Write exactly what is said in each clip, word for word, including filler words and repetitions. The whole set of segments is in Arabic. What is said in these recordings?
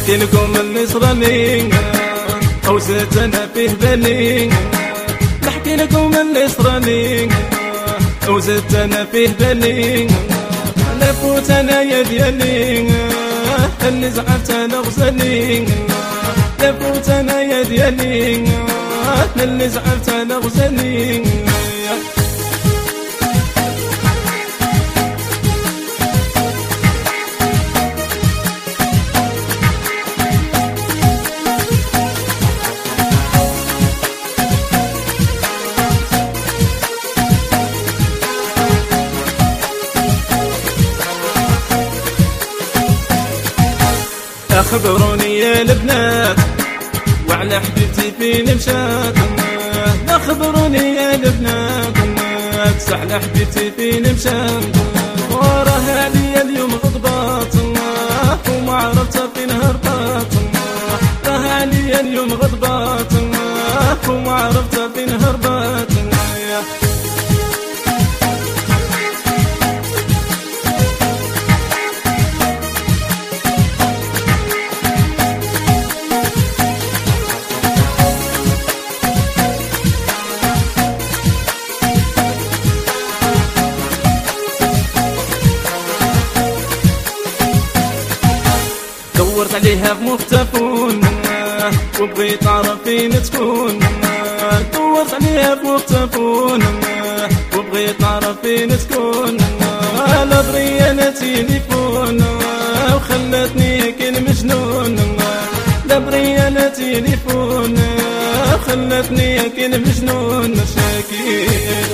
نحكي لكم اللي صرالي أو زدت أنا فيه بالي، نحكي لكم اللي صرالي أو زدت أنا فيه بالي. أنا فوت أنا يا ديالي اللي زعفت أنا غزالي، لا فوت أنا يا ديالي اللي زعفت أنا غزالي. أخبروني يا البنات وعلى حبيبتي فين مشات، أخبروني يا البنات سحلة حبيبتي فين مشات. وراها لي اليوم غضبات وما عرفتها فين هربات، راها لي اليوم غضبات وما عرفتها فين هربات. دورت عليها بمختفون وبغيت اعرف فين تكون، دورت عليها بمختفون وبغيت اعرف فين تكون. لا بري انا تليفون وخلتني كل مجنون، لا بري انا تليفون وخلتني كل مجنون. مشاكل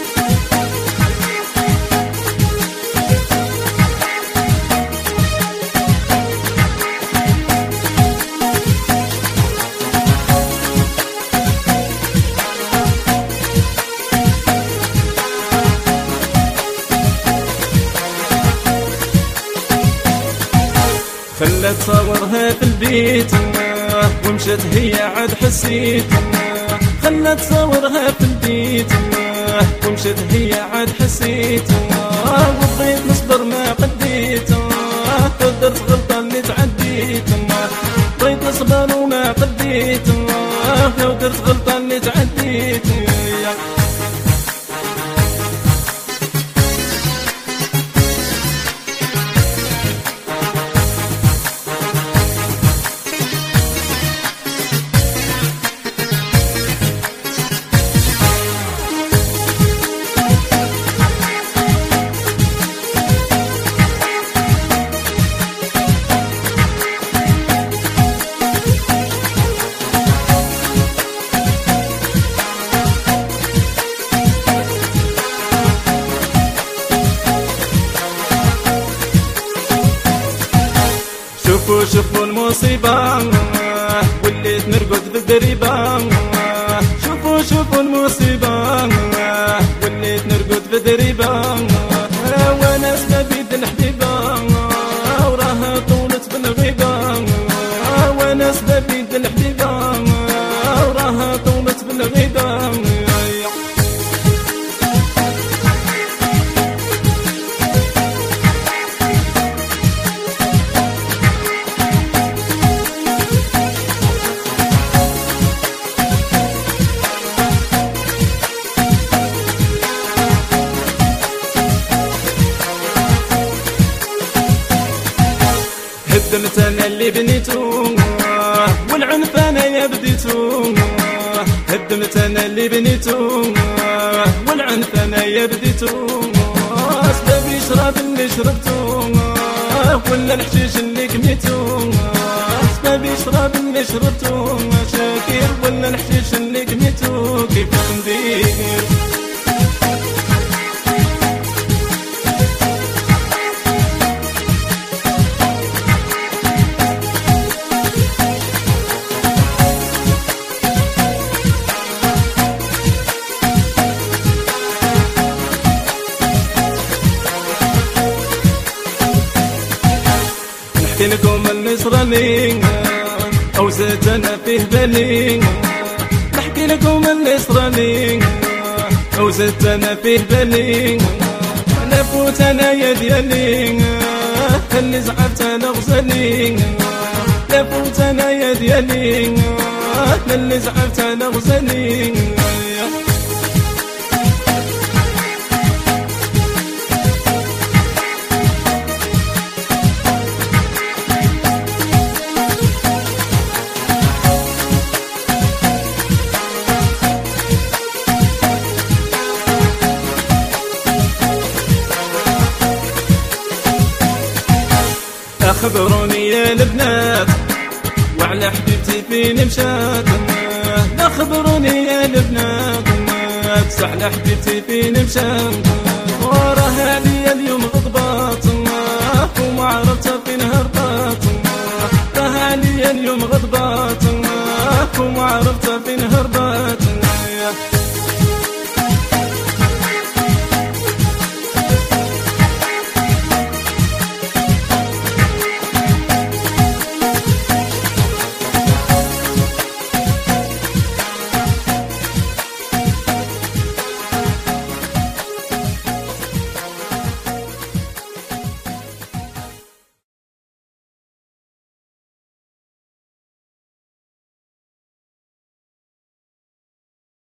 خلت صورها في البيت ومشت هي عاد حسيت، خلت صورها في البيت ومشت هي عاد حسيت. وبغيت نصبر ما قديت قدرت غلطة اللي تعديت، بغيت نصبر وما قديت قدرت غلطة اللي تعديت. شوفوا شوفوا المصيبة وليت نرقد بالدريبة، شوفوا شوفوا المصيبة وليت نرقد بالدريبة. وانا سببيد الحبيبة وراها طولت بالغيبة، وانا سببيد الحبيبة وراها طولت بالغيبة. هدمت انا اللي بنيتو والعنف انا يا بديتو، هدمت انا اللي بنيتو والعنف انا يا بديتو. اسبابي شراب اللي شربتو ولا الحشيش اللي كميتو، اسبابي شراب اللي شربتو مشاكل ولا الحشيش اللي كميتو. كيف ندير نحكي لكم اللي صرالي أو زدت أنا فيه بالي، نحكي لكم اللي صرالي أو زدت أنا فيه بالي. أنا فوت أنا يا ديالي اللي زعفت أنا غزالي، ولا فوت انا يا ديالي للي زعفت انا غزالي. أخبروني يا البنات وعلى حبيبتي فين مشات. أخبروني يا البنات على حبيبتي فين مشات. وراها ليا اليوم غضبات وما عرفتها فين هربات. راها ليا اليوم غضبات وما عرفتها فين هربات.